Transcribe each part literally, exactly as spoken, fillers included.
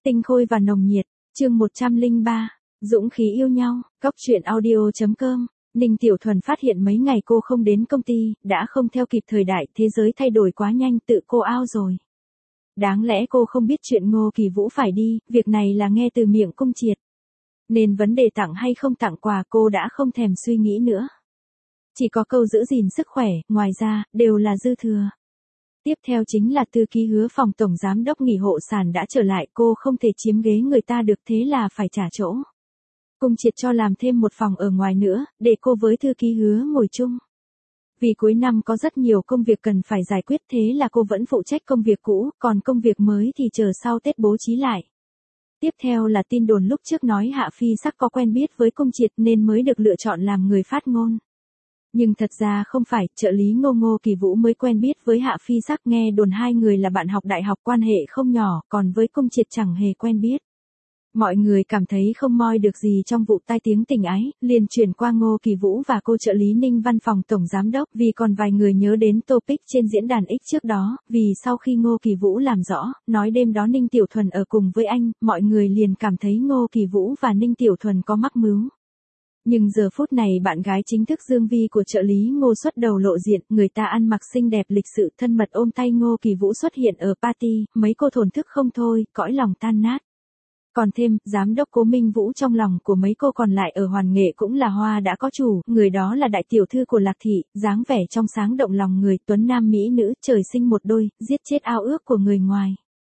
Tinh khôi và nồng nhiệt, chương một trăm lẻ ba, dũng khí yêu nhau, Cóc truyện audio.com. Ninh Tiểu Thuần phát hiện mấy ngày cô không đến công ty, đã không theo kịp thời đại, thế giới thay đổi quá nhanh, tự cô out rồi. Đáng lẽ cô không biết chuyện Ngô Kỳ Vũ phải đi, việc này là nghe từ miệng Cung Triệt. Nên vấn đề tặng hay không tặng quà cô đã không thèm suy nghĩ nữa. Chỉ có câu giữ gìn sức khỏe, ngoài ra, đều là dư thừa. Tiếp theo chính là thư ký Hứa phòng tổng giám đốc nghỉ hộ sản đã trở lại, cô không thể chiếm ghế người ta được, thế là phải trả chỗ. Cung Triệt cho làm thêm một phòng ở ngoài nữa, để cô với thư ký Hứa ngồi chung. Vì cuối năm có rất nhiều công việc cần phải giải quyết, thế là cô vẫn phụ trách công việc cũ, còn công việc mới thì chờ sau Tết bố trí lại. Tiếp theo là tin đồn lúc trước nói Hạ Phi Sắc có quen biết với Cung Triệt nên mới được lựa chọn làm người phát ngôn. Nhưng thật ra không phải, trợ lý Ngô Ngô Kỳ Vũ mới quen biết với Hạ Phi Sắc, nghe đồn hai người là bạn học đại học, quan hệ không nhỏ, còn với Cung Triệt chẳng hề quen biết. Mọi người cảm thấy không moi được gì trong vụ tai tiếng tình ái, liền chuyển qua Ngô Kỳ Vũ và cô trợ lý Ninh văn phòng tổng giám đốc, vì còn vài người nhớ đến topic trên diễn đàn X trước đó, vì sau khi Ngô Kỳ Vũ làm rõ, nói đêm đó Ninh Tiểu Thuần ở cùng với anh, mọi người liền cảm thấy Ngô Kỳ Vũ và Ninh Tiểu Thuần có mắc mứu. Nhưng giờ phút này bạn gái chính thức Dương Vi của trợ lý Ngô xuất đầu lộ diện, người ta ăn mặc xinh đẹp lịch sự thân mật ôm tay Ngô Kỳ Vũ xuất hiện ở party, mấy cô thổn thức không thôi, cõi lòng tan nát. Còn thêm, giám đốc Cố Minh Vũ trong lòng của mấy cô còn lại ở Hoàn Nghệ cũng là hoa đã có chủ, người đó là đại tiểu thư của Lạc Thị, dáng vẻ trong sáng động lòng người, tuấn nam mỹ nữ, trời sinh một đôi, giết chết ao ước của người ngoài.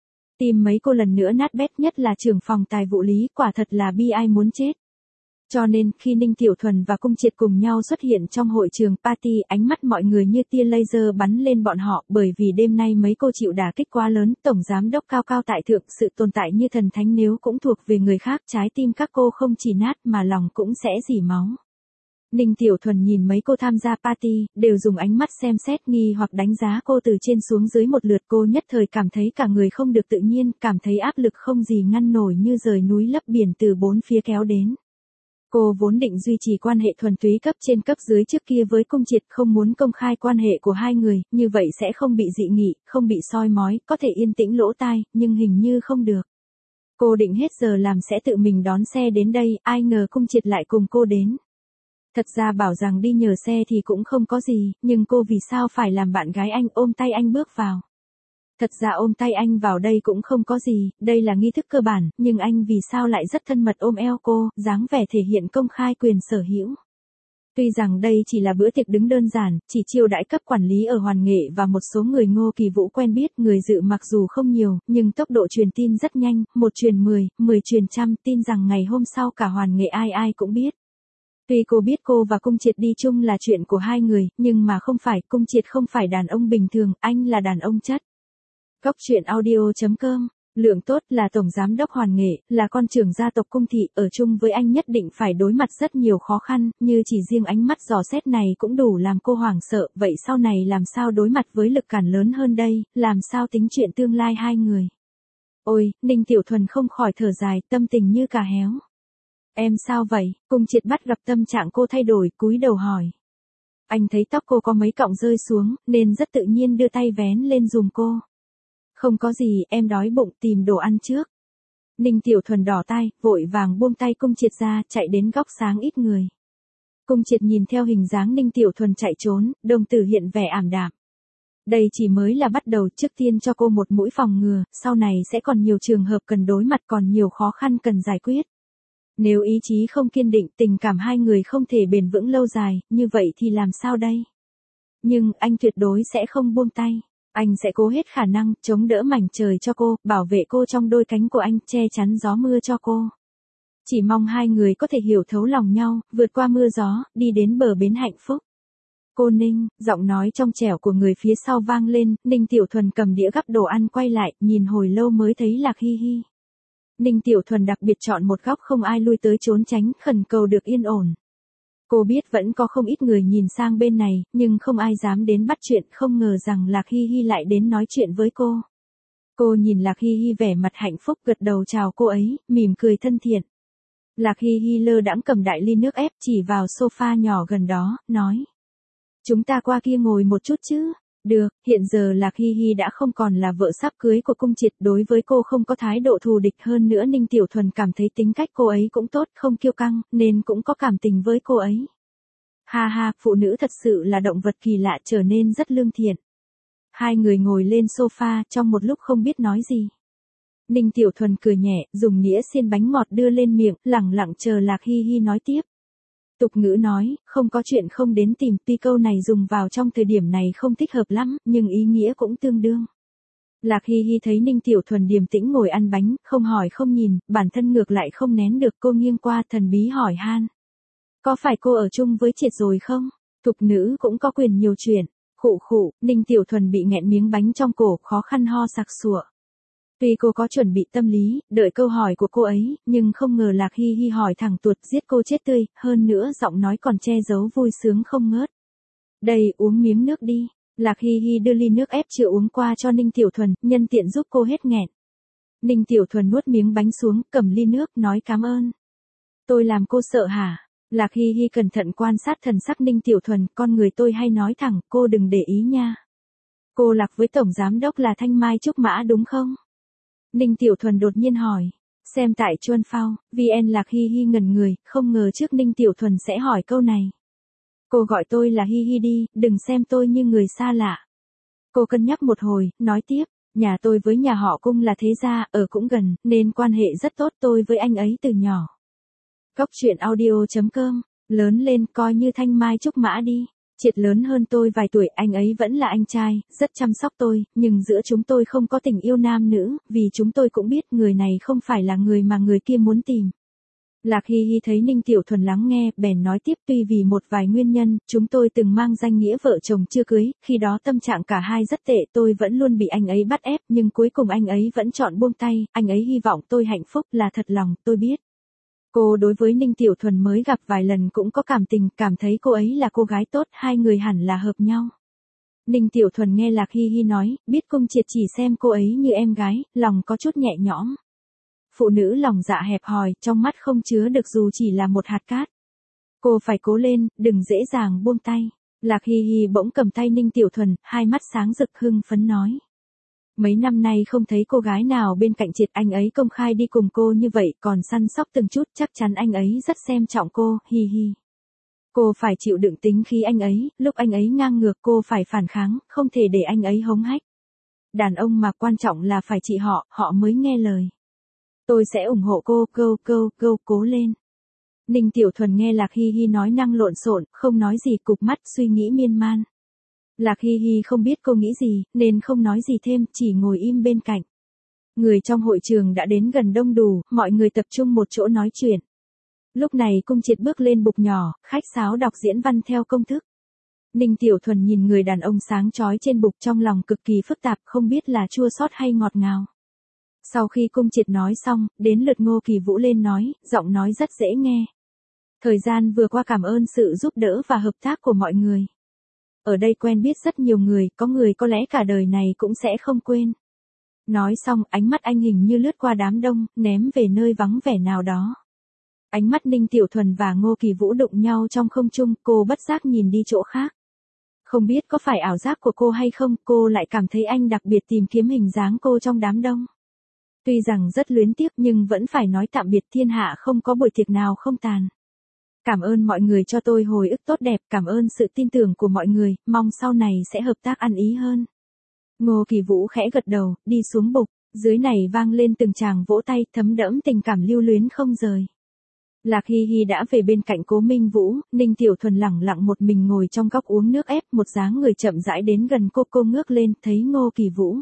Tìm mấy cô lần nữa nát bét, nhất là trưởng phòng tài vụ Lý, quả thật là bi ai muốn chết. Cho nên, khi Ninh Tiểu Thuần và Cung Triệt cùng nhau xuất hiện trong hội trường party, ánh mắt mọi người như tia laser bắn lên bọn họ, bởi vì đêm nay mấy cô chịu đả kích quá lớn, tổng giám đốc cao cao tại thượng, sự tồn tại như thần thánh nếu cũng thuộc về người khác, trái tim các cô không chỉ nát mà lòng cũng sẽ rỉ máu. Ninh Tiểu Thuần nhìn mấy cô tham gia party, đều dùng ánh mắt xem xét nghi hoặc đánh giá cô từ trên xuống dưới một lượt, cô nhất thời cảm thấy cả người không được tự nhiên, cảm thấy áp lực không gì ngăn nổi như rời núi lấp biển từ bốn phía kéo đến. Cô vốn định duy trì quan hệ thuần túy cấp trên cấp dưới trước kia với Cung Triệt, không muốn công khai quan hệ của hai người, như vậy sẽ không bị dị nghị, không bị soi mói, có thể yên tĩnh lỗ tai, nhưng hình như không được. Cô định hết giờ làm sẽ tự mình đón xe đến đây, ai ngờ Cung Triệt lại cùng cô đến. Thật ra bảo rằng đi nhờ xe thì cũng không có gì, nhưng cô vì sao phải làm bạn gái anh, ôm tay anh bước vào. Thật ra ôm tay anh vào đây cũng không có gì, đây là nghi thức cơ bản, nhưng anh vì sao lại rất thân mật ôm eo cô, dáng vẻ thể hiện công khai quyền sở hữu. Tuy rằng đây chỉ là bữa tiệc đứng đơn giản, chỉ chiêu đãi cấp quản lý ở Hoàn Nghệ và một số người Ngô Kỳ Vũ quen biết, người dự mặc dù không nhiều, nhưng tốc độ truyền tin rất nhanh, một truyền mười, mười truyền trăm, tin rằng ngày hôm sau cả Hoàn Nghệ ai ai cũng biết. Tuy cô biết cô và Cung Triệt đi chung là chuyện của hai người, nhưng mà không phải, Cung Triệt không phải đàn ông bình thường, anh là đàn ông chất. Cóc truyện audio.com, Lượng Tốt là tổng giám đốc Hoàn Nghệ, là con trưởng gia tộc Cung Thị, ở chung với anh nhất định phải đối mặt rất nhiều khó khăn, như chỉ riêng ánh mắt dò xét này cũng đủ làm cô hoảng sợ, vậy sau này làm sao đối mặt với lực cản lớn hơn đây, làm sao tính chuyện tương lai hai người. Ôi, Ninh Tiểu Thuần không khỏi thở dài, tâm tình như cà héo. Em sao vậy? Cung Triệt bắt gặp tâm trạng cô thay đổi, cúi đầu hỏi. Anh thấy tóc cô có mấy cọng rơi xuống, nên rất tự nhiên đưa tay vén lên giùm cô. Không có gì, em đói bụng, tìm đồ ăn trước. Ninh Tiểu Thuần đỏ tay, vội vàng buông tay Cung Triệt ra, chạy đến góc sáng ít người. Cung Triệt nhìn theo hình dáng Ninh Tiểu Thuần chạy trốn, đồng tử hiện vẻ ảm đạm. Đây chỉ mới là bắt đầu, trước tiên cho cô một mũi phòng ngừa, sau này sẽ còn nhiều trường hợp cần đối mặt, còn nhiều khó khăn cần giải quyết. Nếu ý chí không kiên định, tình cảm hai người không thể bền vững lâu dài, như vậy thì làm sao đây? Nhưng, anh tuyệt đối sẽ không buông tay. Anh sẽ cố hết khả năng, chống đỡ mảnh trời cho cô, bảo vệ cô trong đôi cánh của anh, che chắn gió mưa cho cô. Chỉ mong hai người có thể hiểu thấu lòng nhau, vượt qua mưa gió, đi đến bờ bến hạnh phúc. Cô Ninh, giọng nói trong trẻo của người phía sau vang lên, Ninh Tiểu Thuần cầm đĩa gắp đồ ăn quay lại, nhìn hồi lâu mới thấy Lạc Hi Hi. Ninh Tiểu Thuần đặc biệt chọn một góc không ai lui tới trốn tránh, khẩn cầu được yên ổn. Cô biết vẫn có không ít người nhìn sang bên này, nhưng không ai dám đến bắt chuyện, không ngờ rằng Lạc Hi Hi lại đến nói chuyện với cô. Cô nhìn Lạc Hi Hi vẻ mặt hạnh phúc, gật đầu chào cô ấy, mỉm cười thân thiện. Lạc Hi Hi lơ đãng cầm đại ly nước ép chỉ vào sofa nhỏ gần đó, nói. Chúng ta qua kia ngồi một chút chứ, Được, hiện giờ Lạc Hy Hy đã không còn là vợ sắp cưới của Cung Triệt, đối với cô không có thái độ thù địch, hơn nữa Ninh Tiểu Thuần cảm thấy tính cách cô ấy cũng tốt, không kiêu căng, nên cũng có cảm tình với cô ấy. Ha ha, phụ nữ thật sự là động vật kỳ lạ, trở nên rất lương thiện. Hai người ngồi lên sofa, trong một lúc không biết nói gì. Ninh Tiểu Thuần cười nhẹ, dùng nĩa xiên bánh ngọt đưa lên miệng, lẳng lặng chờ Lạc Hy Hy nói tiếp. Tục ngữ nói, không có chuyện không đến tìm, tuy câu này dùng vào trong thời điểm này không thích hợp lắm, nhưng ý nghĩa cũng tương đương. Lạc Hy Hy thấy Ninh Tiểu Thuần điềm tĩnh ngồi ăn bánh, không hỏi không nhìn, bản thân ngược lại không nén được, cô nghiêng qua thần bí hỏi han. Có phải cô ở chung với Triệt rồi không? Tục nữ cũng có quyền nhiều chuyện. Khụ khụ, Ninh Tiểu Thuần bị nghẹn miếng bánh trong cổ, khó khăn ho sặc sụa. Tuy cô có chuẩn bị tâm lý, đợi câu hỏi của cô ấy, nhưng không ngờ Lạc Hy Hy hỏi thẳng tuột, giết cô chết tươi, hơn nữa giọng nói còn che giấu vui sướng không ngớt. Đây, uống miếng nước đi. Lạc Hy Hy đưa ly nước ép chưa uống qua cho Ninh Tiểu Thuần, nhân tiện giúp cô hết nghẹn. Ninh Tiểu Thuần nuốt miếng bánh xuống, cầm ly nước, nói cảm ơn. Tôi làm cô sợ hả? Lạc Hy Hy cẩn thận quan sát thần sắc Ninh Tiểu Thuần, con người tôi hay nói thẳng, cô đừng để ý nha. Cô Lạc với Tổng Giám Đốc là Thanh Mai Trúc Mã đúng không? Ninh Tiểu Thuần đột nhiên hỏi. Xem tại Chuan Phao, vê en Lạc Hy Hy ngẩn người, không ngờ trước Ninh Tiểu Thuần sẽ hỏi câu này. Cô gọi tôi là Hy Hy đi, đừng xem tôi như người xa lạ. Cô cân nhắc một hồi, nói tiếp, nhà tôi với nhà họ Cung là thế gia, ở cũng gần, nên quan hệ rất tốt, tôi với anh ấy từ nhỏ. Cóc truyện audio chấm com, lớn lên coi như Thanh Mai Trúc Mã đi. Triệt lớn hơn tôi vài tuổi, anh ấy vẫn là anh trai, rất chăm sóc tôi, nhưng giữa chúng tôi không có tình yêu nam nữ, vì chúng tôi cũng biết người này không phải là người mà người kia muốn tìm. Lạc Hy Hy thấy Ninh Tiểu Thuần lắng nghe, bèn nói tiếp, tuy vì một vài nguyên nhân, chúng tôi từng mang danh nghĩa vợ chồng chưa cưới, khi đó tâm trạng cả hai rất tệ, tôi vẫn luôn bị anh ấy bắt ép, nhưng cuối cùng anh ấy vẫn chọn buông tay, anh ấy hy vọng tôi hạnh phúc, là thật lòng, tôi biết. Cô đối với Ninh Tiểu Thuần mới gặp vài lần cũng có cảm tình, cảm thấy cô ấy là cô gái tốt, hai người hẳn là hợp nhau. Ninh Tiểu Thuần nghe Lạc Hy Hy nói, biết Cung Triệt chỉ xem cô ấy như em gái, lòng có chút nhẹ nhõm. Phụ nữ lòng dạ hẹp hòi, trong mắt không chứa được dù chỉ là một hạt cát. Cô phải cố lên, đừng dễ dàng buông tay. Lạc Hy Hy bỗng cầm tay Ninh Tiểu Thuần, hai mắt sáng rực hưng phấn nói. Mấy năm nay không thấy cô gái nào bên cạnh Triệt, anh ấy công khai đi cùng cô như vậy, còn săn sóc từng chút, chắc chắn anh ấy rất xem trọng cô, hi hi. Cô phải chịu đựng tính khí anh ấy, lúc anh ấy ngang ngược cô phải phản kháng, không thể để anh ấy hống hách. Đàn ông mà quan trọng là phải trị họ, họ mới nghe lời. Tôi sẽ ủng hộ cô, go, go, go, cố lên. Ninh Tiểu Thuần nghe Lạc Hy Hy nói năng lộn xộn, không nói gì, cụp mắt suy nghĩ miên man. Lạc Hy Hy không biết cô nghĩ gì, nên không nói gì thêm, chỉ ngồi im bên cạnh. Người trong hội trường đã đến gần đông đủ, mọi người tập trung một chỗ nói chuyện. Lúc này Cung Triệt bước lên bục nhỏ, khách sáo đọc diễn văn theo công thức. Ninh Tiểu Thuần nhìn người đàn ông sáng chói trên bục, trong lòng cực kỳ phức tạp, không biết là chua xót hay ngọt ngào. Sau khi Cung Triệt nói xong, đến lượt Ngô Kỳ Vũ lên nói, giọng nói rất dễ nghe. Thời gian vừa qua cảm ơn sự giúp đỡ và hợp tác của mọi người. Ở đây quen biết rất nhiều người, có người có lẽ cả đời này cũng sẽ không quên. Nói xong, ánh mắt anh hình như lướt qua đám đông, ném về nơi vắng vẻ nào đó. Ánh mắt Ninh Tiểu Thuần và Ngô Kỳ Vũ đụng nhau trong không trung, cô bất giác nhìn đi chỗ khác. Không biết có phải ảo giác của cô hay không, cô lại cảm thấy anh đặc biệt tìm kiếm hình dáng cô trong đám đông. Tuy rằng rất luyến tiếc nhưng vẫn phải nói tạm biệt, thiên hạ không có buổi tiệc nào không tàn. Cảm ơn mọi người cho tôi hồi ức tốt đẹp, cảm ơn sự tin tưởng của mọi người, mong sau này sẽ hợp tác ăn ý hơn. Ngô Kỳ Vũ khẽ gật đầu, đi xuống bục, dưới này vang lên từng tràng vỗ tay, thấm đẫm tình cảm lưu luyến không rời. Lạc Hy Hy đã về bên cạnh Cố Minh Vũ, Ninh Tiểu Thuần lẳng lặng một mình ngồi trong góc uống nước ép, một dáng người chậm rãi đến gần cô, cô ngước lên, thấy Ngô Kỳ Vũ.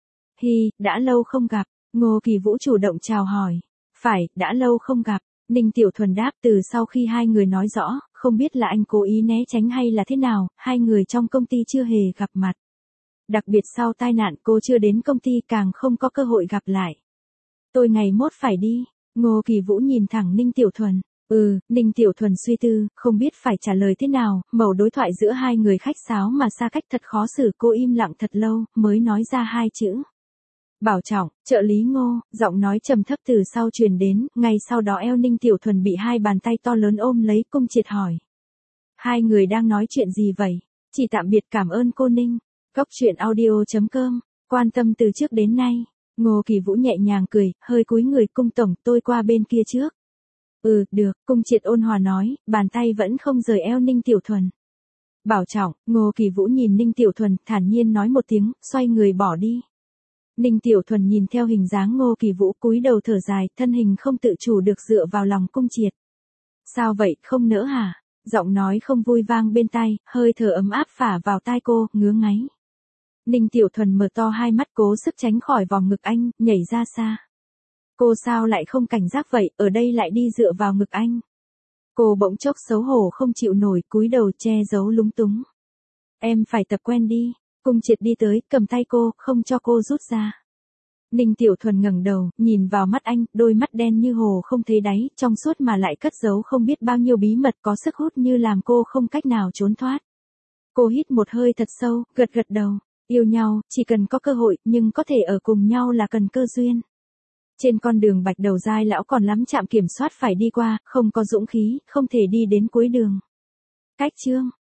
Hi, đã lâu không gặp, Ngô Kỳ Vũ chủ động chào hỏi. Phải, đã lâu không gặp. Ninh Tiểu Thuần đáp, từ sau khi hai người nói rõ, không biết là anh cố ý né tránh hay là thế nào, hai người trong công ty chưa hề gặp mặt. Đặc biệt sau tai nạn cô chưa đến công ty càng không có cơ hội gặp lại. Tôi ngày mốt phải đi. Ngô Kỳ Vũ nhìn thẳng Ninh Tiểu Thuần. Ừ, Ninh Tiểu Thuần suy tư, không biết phải trả lời thế nào, mẩu đối thoại giữa hai người khách sáo mà xa cách thật khó xử, cô im lặng thật lâu, mới nói ra hai chữ. Bảo trọng, trợ lý Ngô, giọng nói trầm thấp từ sau truyền đến, ngay sau đó eo Ninh Tiểu Thuần bị hai bàn tay to lớn ôm lấy, Cung Triệt hỏi. Hai người đang nói chuyện gì vậy? Chỉ tạm biệt, cảm ơn cô Ninh. Cóc truyện audio chấm com, quan tâm từ trước đến nay. Ngô Kỳ Vũ nhẹ nhàng cười, hơi cúi người, cung tổng, tôi qua bên kia trước. Ừ, được, cung triệt ôn hòa nói, bàn tay vẫn không rời eo Ninh Tiểu Thuần. Bảo trọng, Ngô Kỳ Vũ nhìn Ninh Tiểu Thuần, thản nhiên nói một tiếng, xoay người bỏ đi. Ninh Tiểu Thuần nhìn theo hình dáng Ngô Kỳ Vũ cúi đầu thở dài, thân hình không tự chủ được dựa vào lòng cung triệt. Sao vậy, không nỡ hả? Giọng nói không vui vang bên tai, hơi thở ấm áp phả vào tai cô, ngứa ngáy. Ninh Tiểu Thuần mở to hai mắt cố sức tránh khỏi vòng ngực anh, nhảy ra xa. Cô sao lại không cảnh giác vậy, ở đây lại đi dựa vào ngực anh. Cô bỗng chốc xấu hổ không chịu nổi, cúi đầu che giấu lúng túng. Em phải tập quen đi. Cung triệt đi tới, cầm tay cô, không cho cô rút ra. Ninh Tiểu Thuần ngẩng đầu, nhìn vào mắt anh, đôi mắt đen như hồ không thấy đáy, trong suốt mà lại cất giấu không biết bao nhiêu bí mật, có sức hút như làm cô không cách nào trốn thoát. Cô hít một hơi thật sâu, gật gật đầu. Yêu nhau, chỉ cần có cơ hội, nhưng có thể ở cùng nhau là cần cơ duyên. Trên con đường Bạch Đầu Giai lão còn lắm trạm kiểm soát phải đi qua, không có dũng khí, không thể đi đến cuối đường. Cách chương